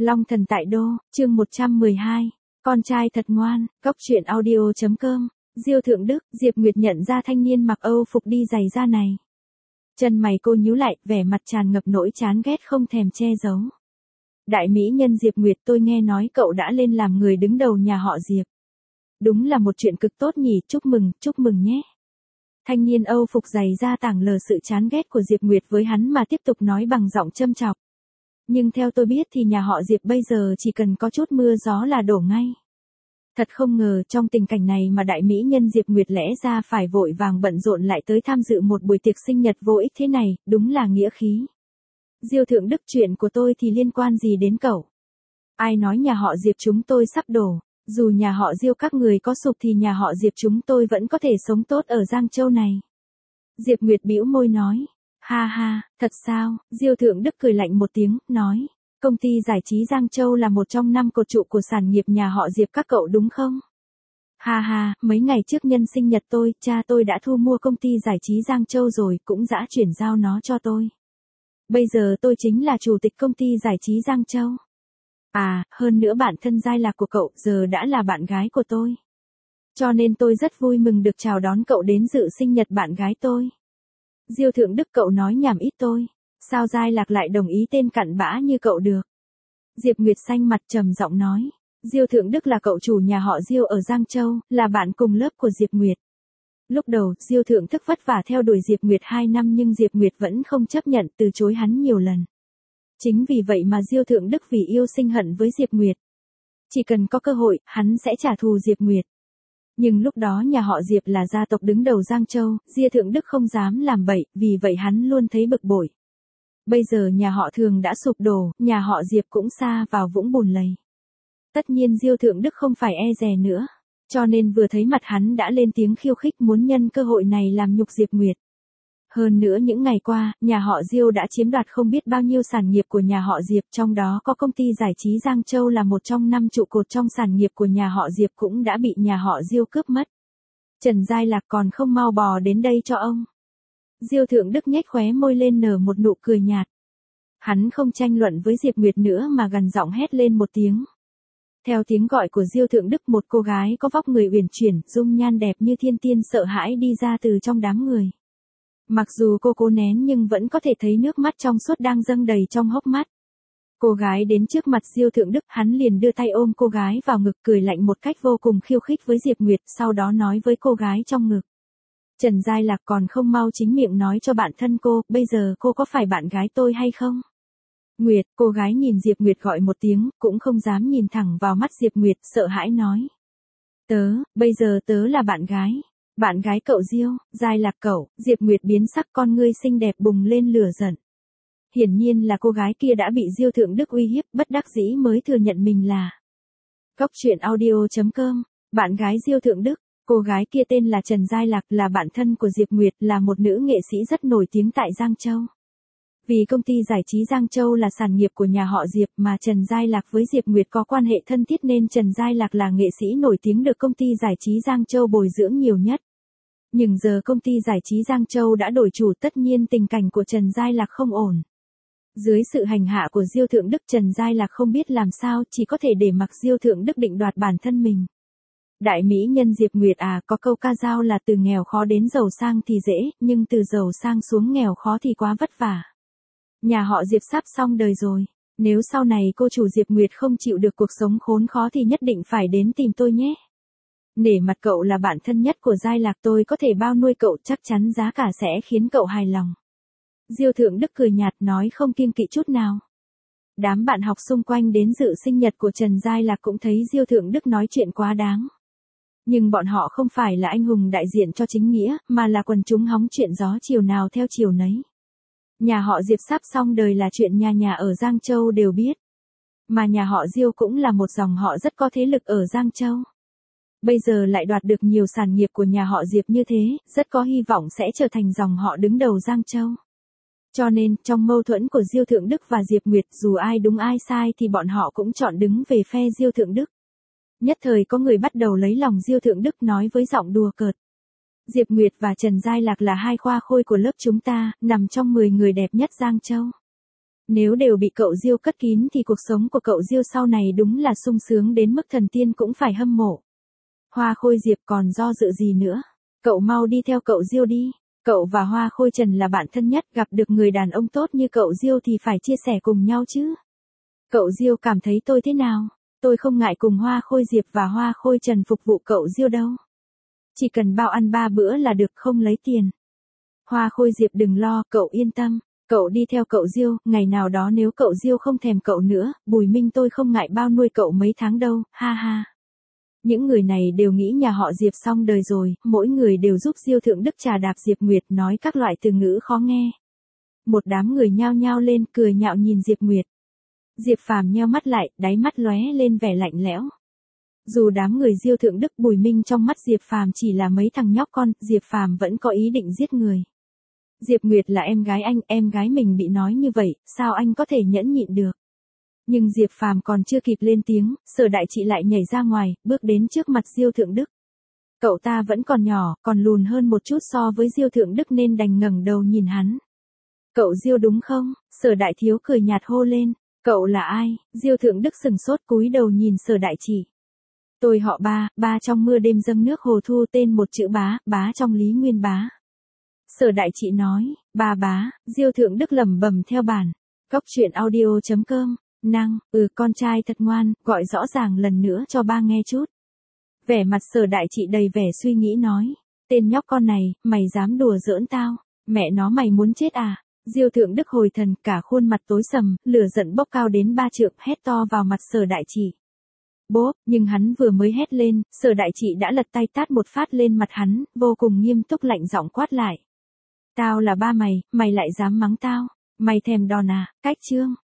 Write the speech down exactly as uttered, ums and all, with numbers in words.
Long thần tại đô, chương một trăm mười hai. Con trai thật ngoan, cóc truyện audio chấm com. Diêu Thượng Đức, Diệp Nguyệt nhận ra thanh niên mặc Âu phục đi giày da này. Chân mày cô nhíu lại, vẻ mặt tràn ngập nỗi chán ghét không thèm che giấu. Đại mỹ nhân Diệp Nguyệt, tôi nghe nói cậu đã lên làm người đứng đầu nhà họ Diệp. Đúng là một chuyện cực tốt nhỉ, chúc mừng, chúc mừng nhé. Thanh niên Âu phục giày da tảng lờ sự chán ghét của Diệp Nguyệt với hắn mà tiếp tục nói bằng giọng châm chọc. Nhưng theo tôi biết thì nhà họ Diệp bây giờ chỉ cần có chút mưa gió là đổ ngay. Thật không ngờ trong tình cảnh này mà đại mỹ nhân Diệp Nguyệt lẽ ra phải vội vàng bận rộn lại tới tham dự một buổi tiệc sinh nhật vô ích thế này, đúng là nghĩa khí. Diêu Thượng Đức, chuyện của tôi thì liên quan gì đến cậu? Ai nói nhà họ Diệp chúng tôi sắp đổ, dù nhà họ Diêu các người có sụp thì nhà họ Diệp chúng tôi vẫn có thể sống tốt ở Giang Châu này. Diệp Nguyệt bĩu môi nói. Ha ha, thật sao? Diêu Thượng Đức cười lạnh một tiếng, nói. Công ty giải trí Giang Châu là một trong năm cột trụ của sản nghiệp nhà họ Diệp các cậu đúng không? Ha ha, mấy ngày trước nhân sinh nhật tôi, cha tôi đã thu mua công ty giải trí Giang Châu rồi, cũng đã chuyển giao nó cho tôi. Bây giờ tôi chính là chủ tịch công ty giải trí Giang Châu. À, hơn nữa bạn thân Giai Lạc của cậu giờ đã là bạn gái của tôi. Cho nên tôi rất vui mừng được chào đón cậu đến dự sinh nhật bạn gái tôi. Diêu Thượng Đức, cậu nói nhảm ít tôi. Sao Giai Lạc lại đồng ý tên cặn bã như cậu được? Diệp Nguyệt xanh mặt trầm giọng nói. Diêu Thượng Đức là cậu chủ nhà họ Diêu ở Giang Châu, là bạn cùng lớp của Diệp Nguyệt. Lúc đầu, Diêu Thượng Đức vất vả theo đuổi Diệp Nguyệt hai năm nhưng Diệp Nguyệt vẫn không chấp nhận, từ chối hắn nhiều lần. Chính vì vậy mà Diêu Thượng Đức vì yêu sinh hận với Diệp Nguyệt. Chỉ cần có cơ hội, hắn sẽ trả thù Diệp Nguyệt. Nhưng lúc đó nhà họ Diệp là gia tộc đứng đầu Giang Châu, Diêu Thượng Đức không dám làm bậy, vì vậy hắn luôn thấy bực bội. Bây giờ nhà họ Thường đã sụp đổ, nhà họ Diệp cũng sa vào vũng bùn lầy. Tất nhiên Diêu Thượng Đức không phải e dè nữa, cho nên vừa thấy mặt hắn đã lên tiếng khiêu khích, muốn nhân cơ hội này làm nhục Diệp Nguyệt. Hơn nữa những ngày qua, nhà họ Diêu đã chiếm đoạt không biết bao nhiêu sản nghiệp của nhà họ Diệp, trong đó có công ty giải trí Giang Châu là một trong năm trụ cột trong sản nghiệp của nhà họ Diệp cũng đã bị nhà họ Diêu cướp mất. Trần Giai Lạc còn không mau bò đến đây cho ông. Diêu Thượng Đức nhếch khóe môi lên nở một nụ cười nhạt. Hắn không tranh luận với Diệp Nguyệt nữa mà gằn giọng hét lên một tiếng. Theo tiếng gọi của Diêu Thượng Đức, một cô gái có vóc người uyển chuyển, dung nhan đẹp như thiên tiên sợ hãi đi ra từ trong đám người. Mặc dù cô cố nén nhưng vẫn có thể thấy nước mắt trong suốt đang dâng đầy trong hốc mắt. Cô gái đến trước mặt Diêu Thượng Đức, hắn liền đưa tay ôm cô gái vào ngực, cười lạnh một cách vô cùng khiêu khích với Diệp Nguyệt, sau đó nói với cô gái trong ngực. Trần Giai Lạc còn không mau chính miệng nói cho bạn thân cô, bây giờ cô có phải bạn gái tôi hay không? Nguyệt, cô gái nhìn Diệp Nguyệt gọi một tiếng, cũng không dám nhìn thẳng vào mắt Diệp Nguyệt, sợ hãi nói. Tớ, bây giờ tớ là bạn gái. Bạn gái cậu Diêu, Giai Lạc cậu. Diệp Nguyệt biến sắc, con ngươi xinh đẹp bùng lên lửa giận. Hiển nhiên là cô gái kia đã bị Diêu Thượng Đức uy hiếp, bất đắc dĩ mới thừa nhận mình là. Cóc truyện audio chấm com. Bạn gái Diêu Thượng Đức. Cô gái kia tên là Trần Giai Lạc, là bạn thân của Diệp Nguyệt, là một nữ nghệ sĩ rất nổi tiếng tại Giang Châu. Vì công ty giải trí Giang Châu là sản nghiệp của nhà họ Diệp mà Trần Giai Lạc với Diệp Nguyệt có quan hệ thân thiết nên Trần Giai Lạc là nghệ sĩ nổi tiếng được công ty giải trí Giang Châu bồi dưỡng nhiều nhất. Nhưng giờ công ty giải trí Giang Châu đã đổi chủ, tất nhiên tình cảnh của Trần Giai Lạc không ổn. Dưới sự hành hạ của Diêu Thượng Đức, Trần Giai Lạc không biết làm sao, chỉ có thể để mặc Diêu Thượng Đức định đoạt bản thân mình. Đại mỹ nhân Diệp Nguyệt à, có câu ca dao là từ nghèo khó đến giàu sang thì dễ, nhưng từ giàu sang xuống nghèo khó thì quá vất vả. Nhà họ Diệp sắp xong đời rồi, nếu sau này cô chủ Diệp Nguyệt không chịu được cuộc sống khốn khó thì nhất định phải đến tìm tôi nhé. Nể mặt cậu là bạn thân nhất của Giai Lạc, tôi có thể bao nuôi cậu, chắc chắn giá cả sẽ khiến cậu hài lòng. Diêu Thượng Đức cười nhạt nói không kiêng kỵ chút nào. Đám bạn học xung quanh đến dự sinh nhật của Trần Giai Lạc cũng thấy Diêu Thượng Đức nói chuyện quá đáng. Nhưng bọn họ không phải là anh hùng đại diện cho chính nghĩa, mà là quần chúng hóng chuyện gió chiều nào theo chiều nấy. Nhà họ Diệp sắp xong đời là chuyện nhà nhà ở Giang Châu đều biết. Mà nhà họ Diêu cũng là một dòng họ rất có thế lực ở Giang Châu. Bây giờ lại đoạt được nhiều sản nghiệp của nhà họ Diệp như thế, rất có hy vọng sẽ trở thành dòng họ đứng đầu Giang Châu. Cho nên, trong mâu thuẫn của Diêu Thượng Đức và Diệp Nguyệt, dù ai đúng ai sai thì bọn họ cũng chọn đứng về phe Diêu Thượng Đức. Nhất thời có người bắt đầu lấy lòng Diêu Thượng Đức, nói với giọng đùa cợt. Diệp Nguyệt và Trần Giai Lạc là hai khoa khôi của lớp chúng ta, nằm trong mười người đẹp nhất Giang Châu. Nếu đều bị cậu Diêu cất kín thì cuộc sống của cậu Diêu sau này đúng là sung sướng đến mức thần tiên cũng phải hâm mộ. Hoa Khôi Diệp còn do dự gì nữa? Cậu mau đi theo cậu Diêu đi. Cậu và Hoa Khôi Trần là bạn thân nhất, gặp được người đàn ông tốt như cậu Diêu thì phải chia sẻ cùng nhau chứ. Cậu Diêu cảm thấy tôi thế nào? Tôi không ngại cùng Hoa Khôi Diệp và Hoa Khôi Trần phục vụ cậu Diêu đâu. Chỉ cần bao ăn ba bữa là được, không lấy tiền. Hoa Khôi Diệp đừng lo, cậu yên tâm. Cậu đi theo cậu Diêu, ngày nào đó nếu cậu Diêu không thèm cậu nữa, Bùi Minh tôi không ngại bao nuôi cậu mấy tháng đâu, ha ha. Những người này đều nghĩ nhà họ Diệp xong đời rồi, mỗi người đều giúp Diêu Thượng Đức trà đạp Diệp Nguyệt, nói các loại từ ngữ khó nghe. Một đám người nhao nhao lên cười nhạo nhìn Diệp Nguyệt. Diệp Phàm nheo mắt lại, đáy mắt lóe lên vẻ lạnh lẽo. Dù đám người Diêu Thượng Đức Bùi Minh trong mắt Diệp Phàm chỉ là mấy thằng nhóc con, Diệp Phàm vẫn có ý định giết người. Diệp Nguyệt là em gái anh, em gái mình bị nói như vậy, sao anh có thể nhẫn nhịn được? Nhưng Diệp Phàm còn chưa kịp lên tiếng, Sở Đại Trị lại nhảy ra ngoài, bước đến trước mặt Diêu Thượng Đức. Cậu ta vẫn còn nhỏ, còn lùn hơn một chút so với Diêu Thượng Đức nên đành ngẩng đầu nhìn hắn. Cậu Diêu đúng không? Sở Đại Thiếu cười nhạt hô lên. Cậu là ai? Diêu Thượng Đức sừng sốt cúi đầu nhìn Sở Đại Trị. Tôi họ Ba, Ba trong mưa đêm dâng nước hồ thu, tên một chữ Bá, Bá trong Lý Nguyên Bá. Sở Đại Trị nói, Ba Bá, Diêu Thượng Đức lẩm bẩm theo bản. Góc truyện audio chấm com, năng, ừ con trai thật ngoan, gọi rõ ràng lần nữa cho ba nghe chút. Vẻ mặt Sở Đại Trị đầy vẻ suy nghĩ nói, tên nhóc con này, mày dám đùa giỡn tao, mẹ nó mày muốn chết à? Diêu Thượng Đức hồi thần, cả khuôn mặt tối sầm, lửa giận bốc cao đến ba trượng, hét to vào mặt Sở Đại Trị. Bốp, nhưng hắn vừa mới hét lên, Sở Đại Trị đã lật tay tát một phát lên mặt hắn, vô cùng nghiêm túc lạnh giọng quát lại. Tao là ba mày, mày lại dám mắng tao, mày thèm đòn à? Cách chương.